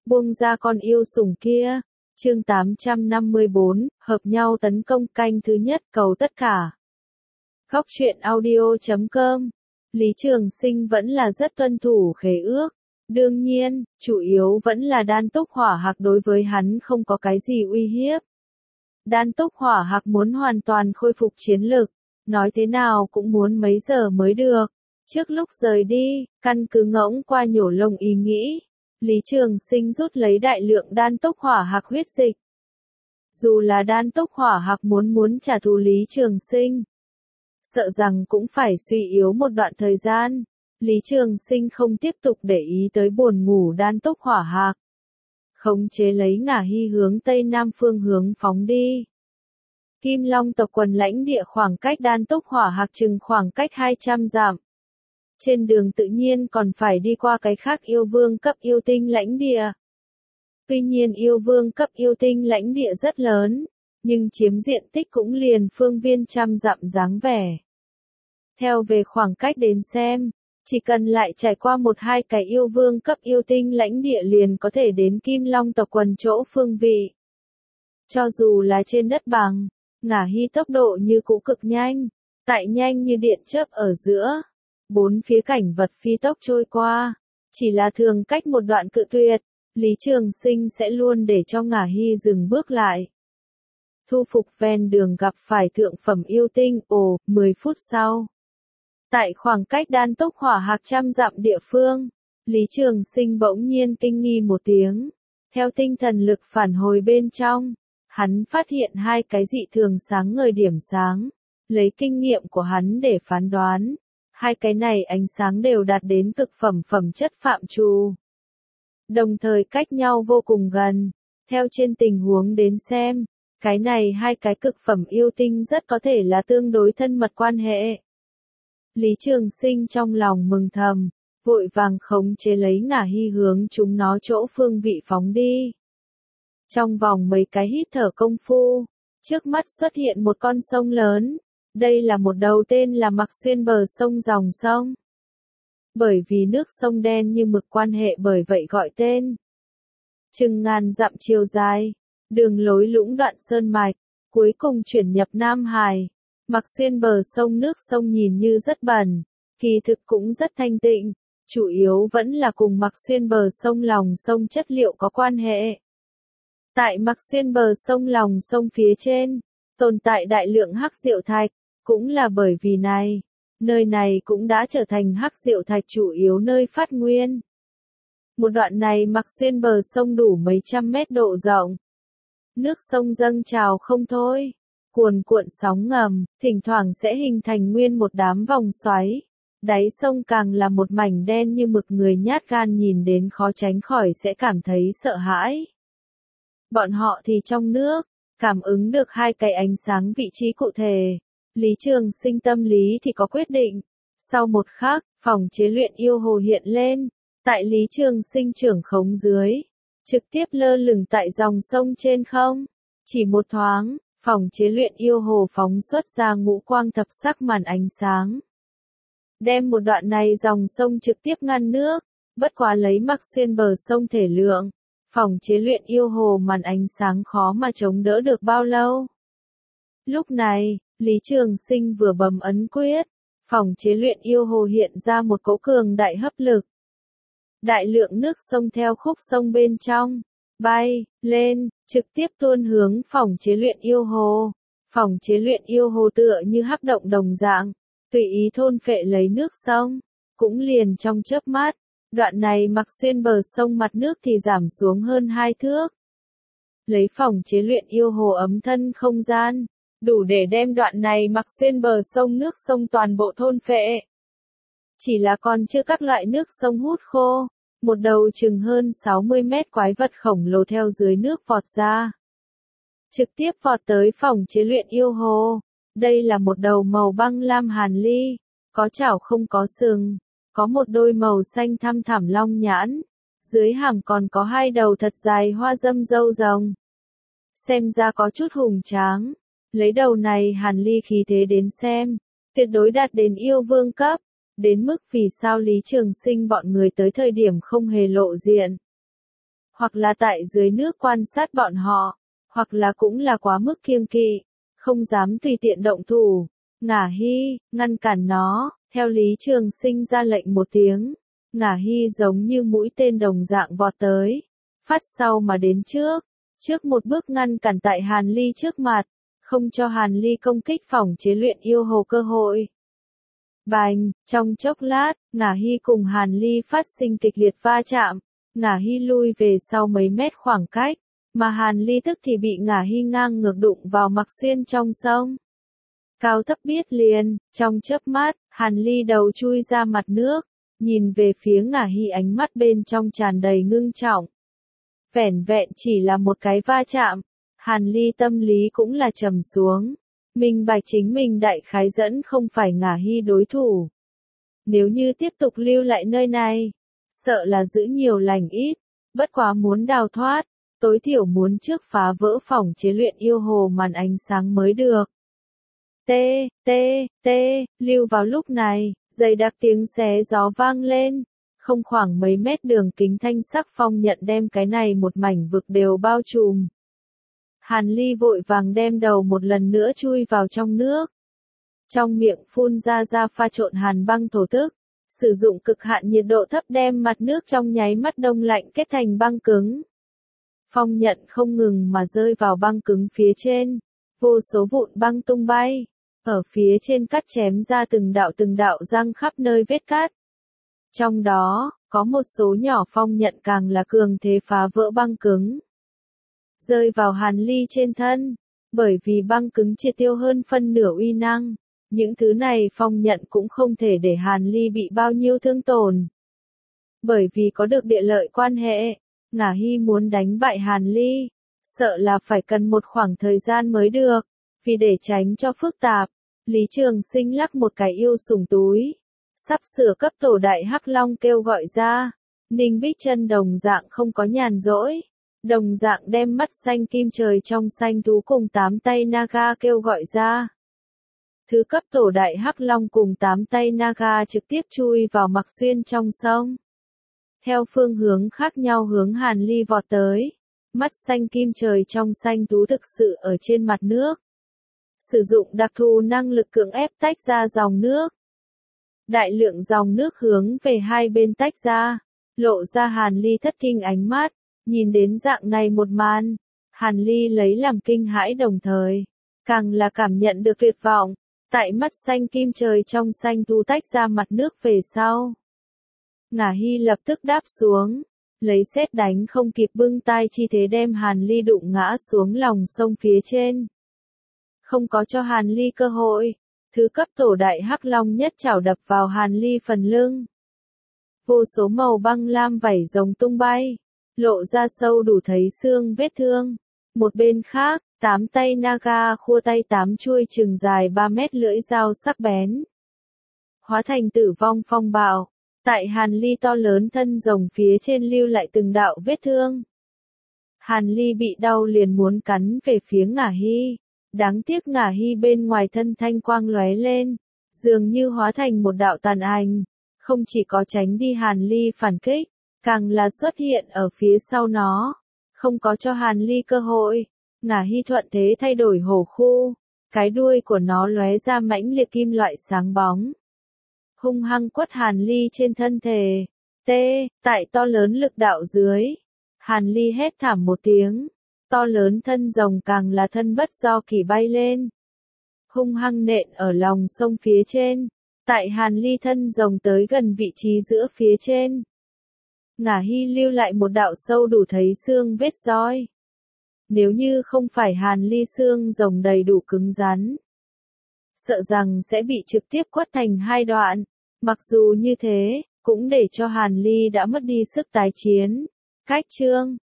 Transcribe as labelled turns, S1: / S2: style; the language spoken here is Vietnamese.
S1: buông ra con yêu sủng kia. Chương 854, hợp nhau tấn công canh thứ nhất cầu tất cả. Góc truyện audio.com. Lý Trường Sinh vẫn là rất tuân thủ khế ước. Đương nhiên, chủ yếu vẫn là Đan Túc Hỏa Hạc đối với hắn không có cái gì uy hiếp. Đan Túc Hỏa Hạc muốn hoàn toàn khôi phục chiến lực, nói thế nào cũng muốn mấy giờ mới được. Trước lúc rời đi, căn cứ ngỗng qua nhổ lông ý nghĩ, Lý Trường Sinh rút lấy đại lượng Đan Túc Hỏa Hạc huyết dịch. Dù là Đan Túc Hỏa Hạc muốn trả thù Lý Trường Sinh, sợ rằng cũng phải suy yếu một đoạn thời gian. Lý Trường Sinh không tiếp tục để ý tới buồn ngủ Đan Túc Hỏa Hạc, khống chế lấy Ngả Hy hướng tây nam phương hướng phóng đi. Kim Long tộc quần lãnh địa khoảng cách Đan Túc Hỏa Hạc chừng khoảng cách 200 dặm. Trên đường tự nhiên còn phải đi qua cái khác yêu vương cấp yêu tinh lãnh địa. Tuy nhiên yêu vương cấp yêu tinh lãnh địa rất lớn, nhưng chiếm diện tích cũng liền phương viên trăm dặm dáng vẻ. Theo về khoảng cách đến xem, chỉ cần lại trải qua một hai cái yêu vương cấp yêu tinh lãnh địa liền có thể đến Kim Long tộc quần chỗ phương vị. Cho dù là trên đất bằng, Ngả Hy tốc độ như cũ cực nhanh, tại nhanh như điện chớp ở giữa. Bốn phía cảnh vật phi tốc trôi qua, chỉ là thường cách một đoạn cự tuyệt, Lý Trường Sinh sẽ luôn để cho Ngả Hy dừng bước lại. Thu phục ven đường gặp phải thượng phẩm yêu tinh, 10 phút sau. Tại khoảng cách Đan Túc Hỏa Hạc trăm dặm địa phương, Lý Trường Sinh bỗng nhiên kinh nghi một tiếng. Theo tinh thần lực phản hồi bên trong, hắn phát hiện hai cái dị thường sáng ngời điểm sáng, lấy kinh nghiệm của hắn để phán đoán. Hai cái này ánh sáng đều đạt đến cực phẩm phẩm chất phạm trù. Đồng thời cách nhau vô cùng gần. Theo trên tình huống đến xem, cái này hai cái cực phẩm yêu tinh rất có thể là tương đối thân mật quan hệ. Lý Trường Sinh trong lòng mừng thầm, vội vàng khống chế lấy Ngả Hy hướng chúng nó chỗ phương vị phóng đi. Trong vòng mấy cái hít thở công phu, trước mắt xuất hiện một con sông lớn. Đây là một đầu tên là Mặc Xuyên bờ sông dòng sông. Bởi vì nước sông đen như mực quan hệ bởi vậy gọi tên. Chừng ngàn dặm chiều dài, đường lối lũng đoạn sơn mạch, cuối cùng chuyển nhập Nam Hải. Mặc Xuyên bờ sông nước sông nhìn như rất bẩn, kỳ thực cũng rất thanh tịnh, chủ yếu vẫn là cùng Mặc Xuyên bờ sông lòng sông chất liệu có quan hệ. Tại Mặc Xuyên bờ sông lòng sông phía trên, tồn tại đại lượng hắc diệu thạch. Cũng là bởi vì này, nơi này cũng đã trở thành hắc diệu thạch chủ yếu nơi phát nguyên. Một đoạn này Mặc Xuyên bờ sông đủ mấy trăm mét độ rộng. Nước sông dâng trào không thôi, cuồn cuộn sóng ngầm, thỉnh thoảng sẽ hình thành nguyên một đám vòng xoáy. Đáy sông càng là một mảnh đen như mực, người nhát gan nhìn đến khó tránh khỏi sẽ cảm thấy sợ hãi. Bọn họ thì trong nước, cảm ứng được hai cái ánh sáng vị trí cụ thể. Lý Trường Sinh tâm lý thì có quyết định. Sau một khắc, phòng chế luyện yêu hồ hiện lên. Tại Lý Trường Sinh trưởng khống dưới, trực tiếp lơ lửng tại dòng sông trên không. Chỉ một thoáng, phòng chế luyện yêu hồ phóng xuất ra ngũ quang thập sắc màn ánh sáng. Đem một đoạn này dòng sông trực tiếp ngăn nước. Bất quá lấy Mặc Xuyên bờ sông thể lượng, phòng chế luyện yêu hồ màn ánh sáng khó mà chống đỡ được bao lâu. Lúc này, Lý Trường Sinh vừa bấm ấn quyết, phòng chế luyện yêu hồ hiện ra một cỗ cường đại hấp lực. Đại lượng nước sông theo khúc sông bên trong, bay, lên, trực tiếp tuôn hướng phòng chế luyện yêu hồ. Phòng chế luyện yêu hồ tựa như hấp động đồng dạng, tùy ý thôn phệ lấy nước sông, cũng liền trong chớp mắt, đoạn này Mặc Xuyên bờ sông mặt nước thì giảm xuống hơn 2 thước. Lấy phòng chế luyện yêu hồ ấm thân không gian, đủ để đem đoạn này Mặc Xuyên bờ sông nước sông toàn bộ thôn phệ. Chỉ là còn chưa các loại nước sông hút khô, một đầu chừng hơn 60 mét quái vật khổng lồ theo dưới nước vọt ra. Trực tiếp vọt tới phòng chế luyện yêu hồ. Đây là một đầu màu băng lam hàn ly, có chảo không có sừng, có một đôi màu xanh thăm thẳm long nhãn, dưới hàm còn có hai đầu thật dài hoa dâm râu rồng. Xem ra có chút hùng tráng. Lấy đầu này hàn ly khí thế đến xem, tuyệt đối đạt đến yêu vương cấp, đến mức vì sao Lý Trường Sinh bọn người tới thời điểm không hề lộ diện. hoặc là tại dưới nước quan sát bọn họ, hoặc là cũng là quá mức kiêng kỵ, không dám tùy tiện động thủ. Ngả Hy, ngăn cản nó, theo Lý Trường Sinh ra lệnh một tiếng. Ngả Hy giống như mũi tên đồng dạng vọt tới, phát sau mà đến trước một bước ngăn cản tại Hàn Ly trước mặt, không cho Hàn Ly công kích phỏng chế luyện yêu hồ cơ hội. Bành, trong chốc lát, Ngả Hy cùng Hàn Ly phát sinh kịch liệt va chạm, Ngả Hy lui về sau mấy mét khoảng cách, mà Hàn Ly tức thì bị Ngả Hy ngang ngược đụng vào mặc xuyên trong sông. Cao thấp biết liền, trong chớp mắt, Hàn Ly đầu chui ra mặt nước, nhìn về phía Ngả Hy ánh mắt bên trong tràn đầy ngưng trọng. Vẻn vẹn chỉ là một cái va chạm, Hàn Ly tâm lý cũng là trầm xuống, minh bạch chính mình đại khái dẫn không phải Ngả Hy đối thủ. Nếu như tiếp tục lưu lại nơi này, sợ là giữ nhiều lành ít, bất quá muốn đào thoát, tối thiểu muốn trước phá vỡ phỏng chế luyện yêu hồ màn ánh sáng mới được. Lưu vào lúc này, dày đặc tiếng xé gió vang lên, không khoảng mấy mét đường kính thanh sắc phong nhận đem cái này một mảnh vực đều bao trùm. Hàn Ly vội vàng đem đầu một lần nữa chui vào trong nước. Trong miệng phun ra pha trộn hàn băng thổ tức, sử dụng cực hạn nhiệt độ thấp đem mặt nước trong nháy mắt đông lạnh kết thành băng cứng. Phong nhận không ngừng mà rơi vào băng cứng phía trên, vô số vụn băng tung bay, ở phía trên cắt chém ra từng đạo răng khắp nơi vết cắt. Trong đó, có một số nhỏ phong nhận càng là cường thế phá vỡ băng cứng, rơi vào Hàn Ly trên thân, bởi vì băng cứng triệt tiêu hơn phân nửa uy năng, những thứ này phong nhận cũng không thể để Hàn Ly bị bao nhiêu thương tổn. Bởi vì có được địa lợi quan hệ, Ngả Hy muốn đánh bại Hàn Ly, sợ là phải cần một khoảng thời gian mới được, vì để tránh cho phức tạp, Lý Trường Sinh lắc một cái yêu sủng túi, sắp sửa cấp tổ đại Hắc Long kêu gọi ra. Ninh Bích Chân đồng dạng không có nhàn rỗi, đồng dạng đem mắt xanh kim trời trong xanh thú cùng 8 tay Naga kêu gọi ra. Thứ cấp tổ đại Hắc Long cùng 8 tay Naga trực tiếp chui vào mặc xuyên trong sông. Theo phương hướng khác nhau hướng Hàn Ly vọt tới, mắt xanh kim trời trong xanh thú thực sự ở trên mặt nước. Sử dụng đặc thù năng lực cưỡng ép tách ra dòng nước. Đại lượng dòng nước hướng về hai bên tách ra, lộ ra Hàn Ly thất kinh ánh mắt, nhìn đến dạng này một màn, Hàn Ly lấy làm kinh hãi đồng thời, càng là cảm nhận được tuyệt vọng, tại mắt xanh kim trời trong xanh thú tách ra mặt nước về sau. Ngả Hy lập tức đáp xuống, lấy sét đánh không kịp bưng tay chi thế đem Hàn Ly đụng ngã xuống lòng sông phía trên. Không có cho Hàn Ly cơ hội, thứ cấp tổ đại Hắc Long nhất chảo đập vào Hàn Ly phần lưng. Vô số màu băng lam vảy rồng tung bay, lộ ra sâu đủ thấy xương vết thương. Một bên khác, 8 tay Naga khua tay 8 chuôi chừng dài 3 mét lưỡi dao sắc bén, hóa thành tử vong phong bạo, tại Hàn Ly to lớn thân rồng phía trên lưu lại từng đạo vết thương. Hàn Ly bị đau liền muốn cắn về phía Ngả Hy, đáng tiếc Ngả Hy bên ngoài thân thanh quang lóe lên, dường như hóa thành một đạo tàn ảnh, không chỉ có tránh đi Hàn Ly phản kích, càng là xuất hiện ở phía sau nó, không có cho Hàn Ly cơ hội. Ngả Hy thuận thế thay đổi hổ khu, cái đuôi của nó lóe ra mãnh liệt kim loại sáng bóng, hung hăng quất Hàn Ly trên thân thể. Tại to lớn lực đạo dưới, Hàn Ly hét thảm một tiếng, to lớn thân rồng càng là thân bất do kỳ bay lên, hung hăng nện ở lòng sông phía trên, tại Hàn Ly thân rồng tới gần vị trí giữa phía trên. Ngả Hy lưu lại một đạo sâu đủ thấy xương vết roi. Nếu như không phải Hàn Ly xương rồng đầy đủ cứng rắn, sợ rằng sẽ bị trực tiếp quất thành hai đoạn. Mặc dù như thế, cũng để cho Hàn Ly đã mất đi sức tái chiến. Cách chương